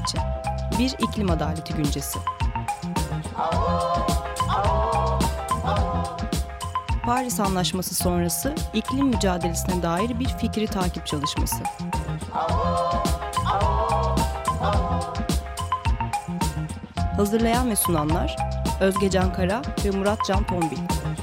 için. Bir iklim adaleti güncesi. Paris Anlaşması sonrası iklim mücadelesine dair bir fikri takip çalışması. Hazırlayan ve sunanlar Özge Can Kara ve Murat Can Tombil.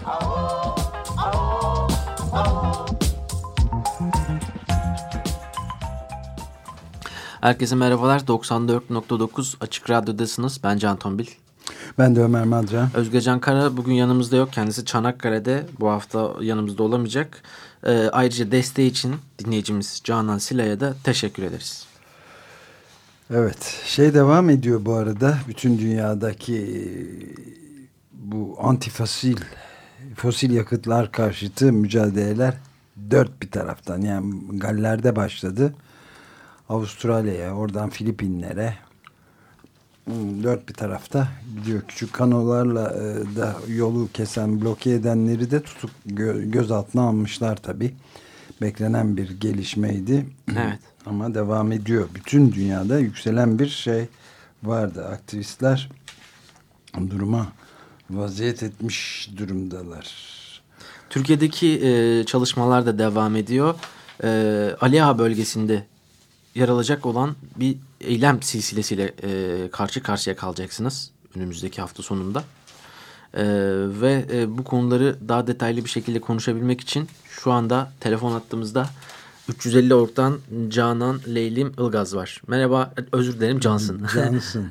Herkese merhabalar. 94.9 Açık Radyo'dasınız. Ben Can Tombil. Ben de Ömer Madra. Özge Can Kara bugün yanımızda yok. Kendisi Çanakkale'de. Bu hafta yanımızda olamayacak. Ayrıca desteği için dinleyicimiz Canan Sila'ya da teşekkür ederiz. Evet. Devam ediyor bu arada. Bütün dünyadaki bu fosil yakıtlar karşıtı mücadeleler dört bir taraftan. Yani Galler'de başladı. Avustralya'ya, oradan Filipinlere dört bir tarafta gidiyor. Küçük kanolarla da yolu kesen, bloke edenleri de tutup gözaltına almışlar tabii. Beklenen bir gelişmeydi. Evet. Ama devam ediyor. Bütün dünyada yükselen bir şey vardı. Aktivistler duruma vaziyet etmiş durumdalar. Türkiye'deki çalışmalar da devam ediyor. Ali Ağa bölgesinde yer alacak olan bir eylem silsilesiyle karşı karşıya kalacaksınız önümüzdeki hafta sonunda. Ve bu konuları daha detaylı bir şekilde konuşabilmek için şu anda telefon hattımızda 350 orktan Canan Leylim Ilgaz var. Merhaba, özür dilerim Cansın. Cansın.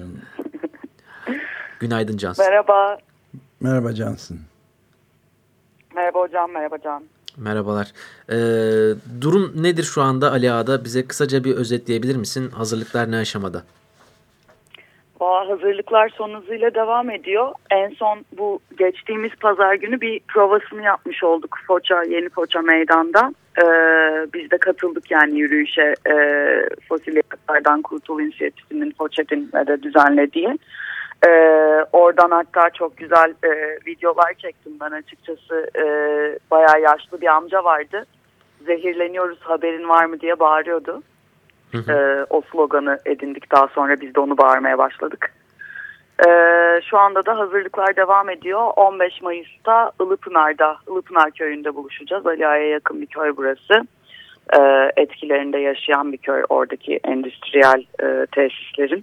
Günaydın Cansın. Merhaba. Merhaba Cansın. Merhaba hocam, merhaba Can. Merhabalar. Durum nedir şu anda Ali Ağa'da? Bize kısaca bir özetleyebilir misin? Hazırlıklar ne aşamada? Hazırlıklar son hızıyla devam ediyor. En son bu geçtiğimiz pazar günü bir provasını yapmış olduk Yeni Foça meydanda. Biz de katıldık yani yürüyüşe, Fosil Yakıtlardan Kurtul İnisiyatifi'nin Foçet'in de düzenlediği. Oradan hatta çok güzel videolar çektim ben açıkçası. Bayağı yaşlı bir amca vardı. Zehirleniyoruz haberin var mı diye bağırıyordu. O sloganı edindik, daha sonra biz de onu bağırmaya başladık. Şu anda da hazırlıklar devam ediyor. 15 Mayıs'ta Ilıpınar köyünde buluşacağız. Ali Ağa'ya yakın bir köy burası. Etkilerinde yaşayan bir köy, oradaki endüstriyel tesislerin.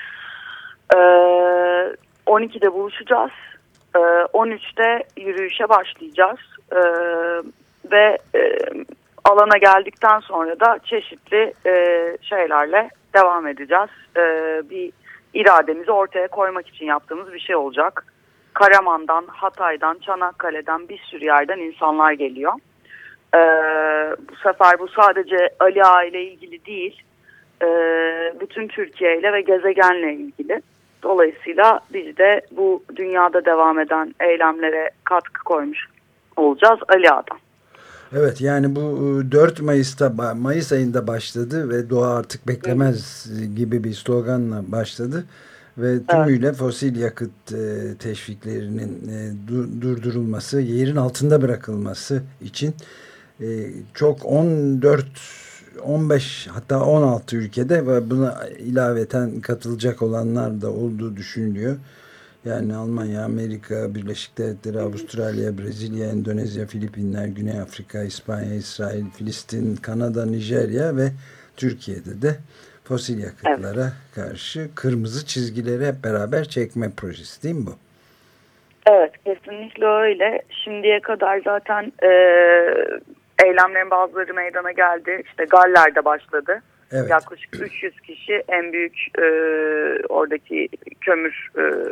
12'de buluşacağız. 13'te yürüyüşe başlayacağız. Ve alana geldikten sonra da çeşitli şeylerle devam edeceğiz. Bir irademizi ortaya koymak için yaptığımız bir şey olacak. Karaman'dan, Hatay'dan, Çanakkale'den bir sürü yerden insanlar geliyor. Bu sefer bu sadece Ali Ağa ile ilgili değil, bütün Türkiye ile ve gezegenle ilgili. Dolayısıyla biz de bu dünyada devam eden eylemlere katkı koymuş olacağız Ali Ağa'dan. Evet, yani bu 4 Mayıs ayında başladı ve doğa artık beklemez gibi bir sloganla başladı. Ve tümüyle fosil yakıt teşviklerinin durdurulması, yerin altında bırakılması için çok 14, 15 hatta 16 ülkede ve buna ilaveten katılacak olanlar da olduğu düşünülüyor. Yani Almanya, Amerika, Birleşik Devletleri, Avustralya, Brezilya, Endonezya, Filipinler, Güney Afrika, İspanya, İsrail, Filistin, Kanada, Nijerya ve Türkiye'de de fosil yakıtlara karşı kırmızı çizgileri hep beraber çekme projesi, değil mi bu? Evet, kesinlikle öyle. Şimdiye kadar zaten eylemlerin bazıları meydana geldi. İşte Galler'de başladı. Evet. Yaklaşık 300 kişi en büyük oradaki kömür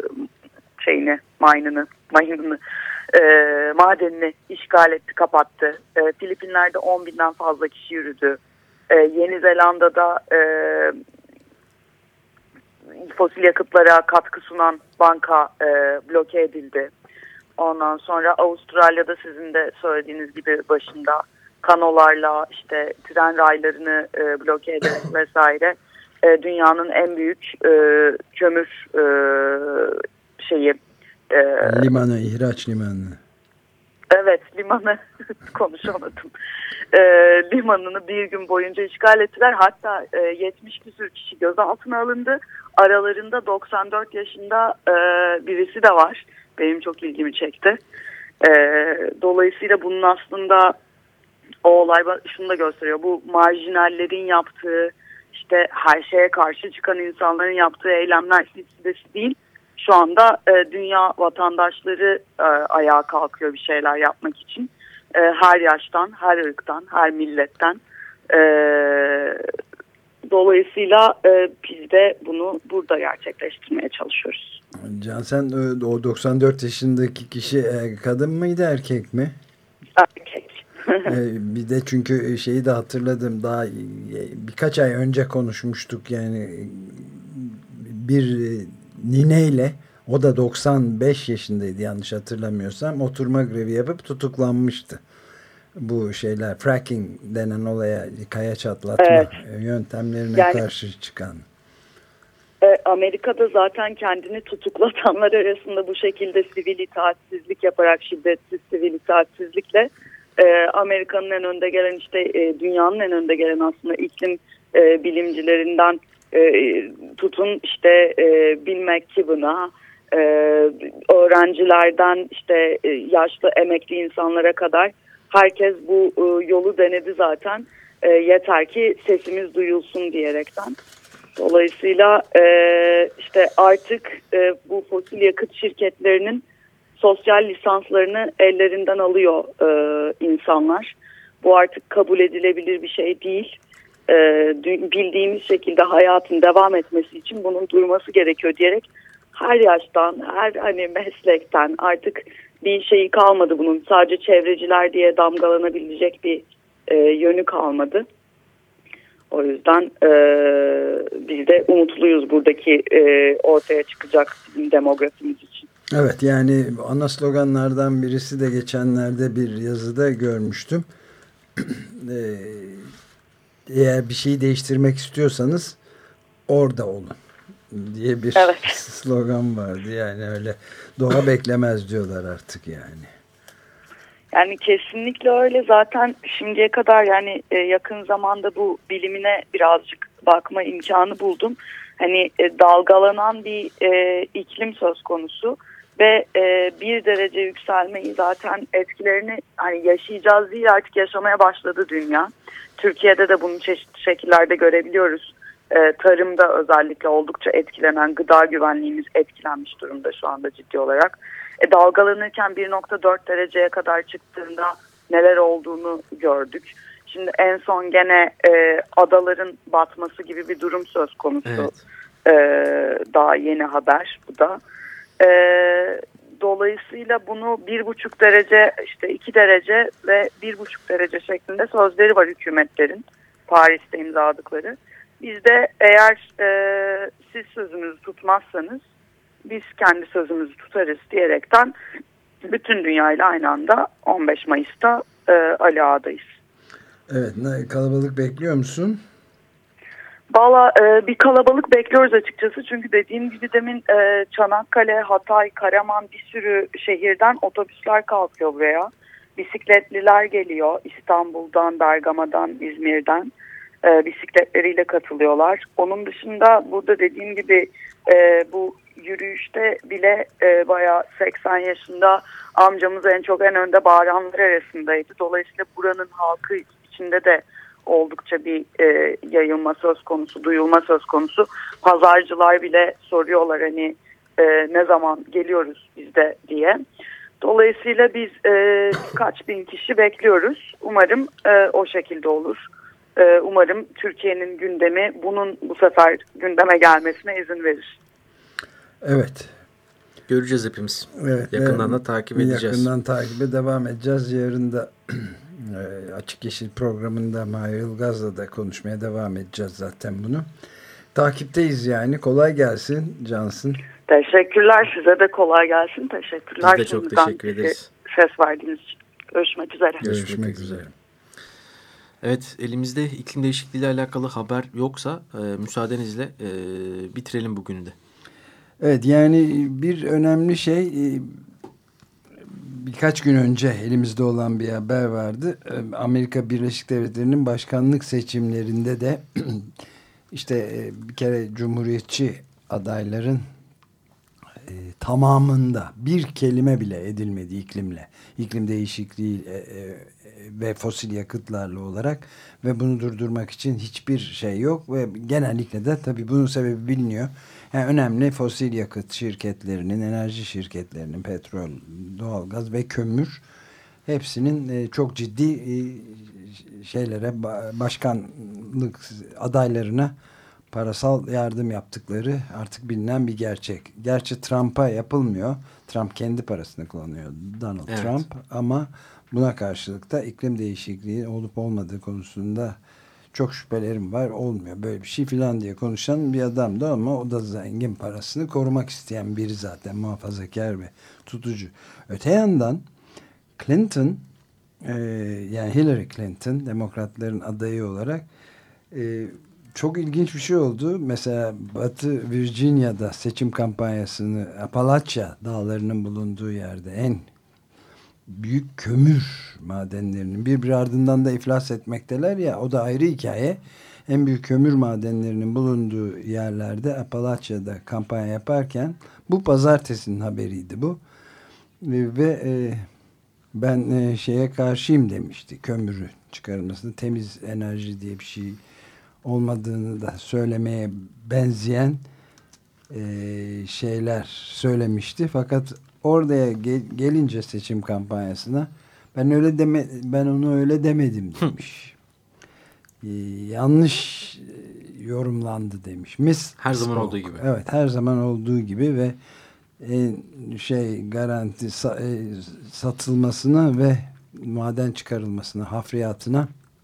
madenini işgal etti, kapattı. Filipinler'de 10.000'den fazla kişi yürüdü. Yeni Zelanda'da fosil yakıtlara katkı sunan banka bloke edildi. Ondan sonra Avustralya'da sizin de söylediğiniz gibi başında kanolarla işte tren raylarını bloke ederek vesaire dünyanın en büyük kömür limanı, ihraç limanı. Evet, limanı konuşamadım. limanını bir gün boyunca işgal ettiler. Hatta 70 küsur kişi gözaltına alındı. Aralarında 94 yaşında birisi de var. Benim çok ilgimi çekti. Dolayısıyla bunun aslında o olay şunu da gösteriyor. Bu marjinallerin yaptığı, işte her şeye karşı çıkan insanların yaptığı eylemler silsilesi değil. Şu anda dünya vatandaşları ayağa kalkıyor bir şeyler yapmak için. Her yaştan, her ırktan, her milletten. Dolayısıyla biz de bunu burada gerçekleştirmeye çalışıyoruz. Cansen, o 94 yaşındaki kişi kadın mıydı, erkek mi? Erkek. Bir de çünkü şeyi de hatırladım, daha birkaç ay önce konuşmuştuk yani, bir nineyle, o da 95 yaşındaydı yanlış hatırlamıyorsam, oturma grevi yapıp tutuklanmıştı. Bu şeyler, fracking denen olaya, kaya çatlatma yöntemlerine karşı çıkan. Amerika'da zaten kendini tutuklatanlar arasında bu şekilde sivil itaatsizlik yaparak, şiddetsiz sivil itaatsizlikle Amerika'nın en önde gelen, işte dünyanın en önde gelen aslında iklim bilimcilerinden tutun işte Bill McKibben'a, öğrencilerden işte yaşlı emekli insanlara kadar herkes bu yolu denedi zaten. Yeter ki sesimiz duyulsun diyerekten. Dolayısıyla işte artık bu fosil yakıt şirketlerinin sosyal lisanslarını ellerinden alıyor insanlar. Bu artık kabul edilebilir bir şey değil. Bildiğimiz şekilde hayatın devam etmesi için bunun durması gerekiyor diyerek her yaştan, her hani meslekten artık bir şeyi kalmadı bunun. Sadece çevreciler diye damgalanabilecek bir yönü kalmadı. O yüzden biz de umutluyuz buradaki ortaya çıkacak bizim demografimiz için. Evet, yani ana sloganlardan birisi de geçenlerde bir yazıda görmüştüm. Eğer bir şeyi değiştirmek istiyorsanız orada olun diye bir slogan vardı. Yani öyle doğa beklemez diyorlar artık yani. Yani kesinlikle öyle. Zaten şimdiye kadar yani yakın zamanda bu bilimine birazcık bakma imkanı buldum. Hani dalgalanan bir iklim söz konusu ve 1 derece yükselmeyi zaten etkilerini hani yaşayacağız değil, artık yaşamaya başladı dünya. Türkiye'de de bunu çeşitli şekillerde görebiliyoruz. Tarımda özellikle oldukça etkilenen, gıda güvenliğimiz etkilenmiş durumda şu anda ciddi olarak. Dalgalanırken 1,4 dereceye kadar çıktığında neler olduğunu gördük. Şimdi en son gene adaların batması gibi bir durum söz konusu. Evet. Daha yeni haber bu da. Dolayısıyla bunu 1,5 derece, işte 2 derece ve 1,5 derece şeklinde sözleri var hükümetlerin Paris'te imzaladıkları. Biz de eğer siz sözünüzü tutmazsanız biz kendi sözümüzü tutarız diyerekten bütün dünyayla aynı anda 15 Mayıs'ta Ali Ağa'dayız. Evet, kalabalık bekliyor musun? Valla bir kalabalık bekliyoruz açıkçası. Çünkü dediğim gibi demin Çanakkale, Hatay, Karaman, bir sürü şehirden otobüsler kalkıyor buraya. Bisikletliler geliyor İstanbul'dan, Bergama'dan, İzmir'den. Bisikletleriyle katılıyorlar. Onun dışında burada dediğim gibi bu yürüyüşte bile bayağı 80 yaşında amcamız en önde bağıranlar arasındaydı. Dolayısıyla buranın halkı içinde de oldukça bir yayılma söz konusu, duyulma söz konusu. Pazarcılar bile soruyorlar hani ne zaman geliyoruz biz de diye. Dolayısıyla biz kaç bin kişi bekliyoruz. Umarım o şekilde olur. Umarım Türkiye'nin gündemi bunun bu sefer gündeme gelmesine izin verir. Evet. Göreceğiz hepimiz. Evet, yakından da takip edeceğiz. Yakından takibe devam edeceğiz. Yarın da Açık Yeşil programında Mahir Ilgaz'la da konuşmaya devam edeceğiz zaten bunu. Takipteyiz yani. Kolay gelsin Cansın. Teşekkürler. Size de kolay gelsin. Teşekkürler. Biz de çok teşekkür ederiz. Ses verdiğiniz için. Görüşmek üzere. Görüşmek üzere. Evet, elimizde iklim değişikliği ile alakalı haber yoksa müsaadenizle bitirelim bugünü de. Evet, yani bir önemli şey, birkaç gün önce elimizde olan bir haber vardı. Amerika Birleşik Devletleri'nin başkanlık seçimlerinde de işte bir kere Cumhuriyetçi adayların tamamında bir kelime bile edilmedi iklim değişikliği ve fosil yakıtlarla olarak ve bunu durdurmak için hiçbir şey yok ve genellikle de tabii bunun sebebi biliniyor. Yani önemli fosil yakıt şirketlerinin, enerji şirketlerinin, petrol, doğalgaz ve kömür hepsinin çok ciddi şeylere, başkanlık adaylarına parasal yardım yaptıkları artık bilinen bir gerçek. Gerçi Trump'a yapılmıyor. Trump kendi parasını kullanıyor, Donald Trump, ama buna karşılık da iklim değişikliği olup olmadığı konusunda çok şüphelerim var, olmuyor böyle bir şey filan diye konuşan bir adamdı ama o da zengin, parasını korumak isteyen biri zaten, muhafazakar ve tutucu. Öte yandan Clinton, yani Hillary Clinton, demokratların adayı olarak çok ilginç bir şey oldu. Mesela Batı Virginia'da seçim kampanyasını, Appalachia dağlarının bulunduğu yerde en büyük kömür madenlerinin birbiri ardından da iflas etmekteler ya, o da ayrı hikaye. En büyük kömür madenlerinin bulunduğu yerlerde Appalachia'da kampanya yaparken, bu pazartesinin haberiydi bu. Ve ben şeye karşıyım demişti, kömürü çıkarılmasını, temiz enerji diye bir şey olmadığını da söylemeye benzeyen şeyler söylemişti. Fakat oraya gelince seçim kampanyasına ben onu öyle demedim demiş. Yanlış yorumlandı demiş. Her zaman olduğu gibi. Evet, her zaman olduğu gibi ve garanti satılmasına ve maden çıkarılmasına, hafriyatına,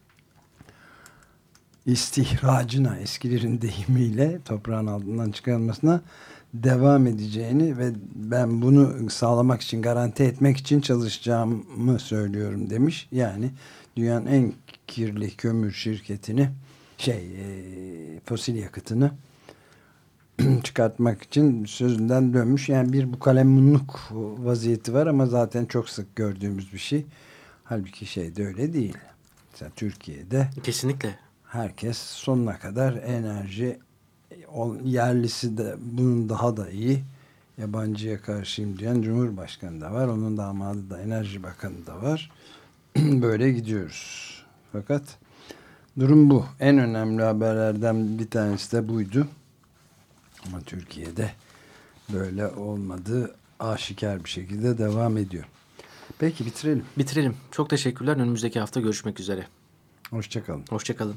istihracına, eskilerin deyimiyle toprağın altından çıkarılmasına devam edeceğini ve ben bunu sağlamak için, garanti etmek için çalışacağımı söylüyorum demiş. Yani dünyanın en kirli kömür şirketini, fosil yakıtını çıkartmak için sözünden dönmüş. Yani bir bukalemmunluk vaziyeti var ama zaten çok sık gördüğümüz bir şey. Halbuki de öyle değil. Mesela Türkiye'de kesinlikle herkes sonuna kadar enerji, yerlisi de bunun daha da iyi, yabancıya karşıyım diyen Cumhurbaşkanı da var. Onun damadı da, Enerji Bakanı da var. Böyle gidiyoruz. Fakat durum bu. En önemli haberlerden bir tanesi de buydu. Ama Türkiye'de böyle olmadığı aşikar bir şekilde devam ediyor. Peki bitirelim. Bitirelim. Çok teşekkürler. Önümüzdeki hafta görüşmek üzere. Hoşçakalın. Hoşçakalın.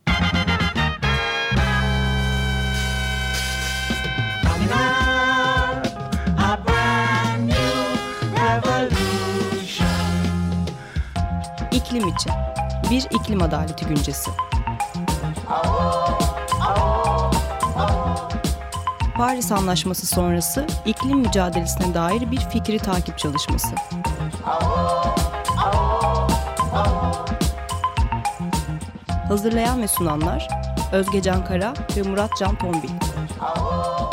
İklim için bir iklim adaleti güncesi. Paris Anlaşması sonrası iklim mücadelesine dair bir fikri takip çalışması. Hazırlayan ve sunanlar Özge Can Kara ve Murat Can Tombil.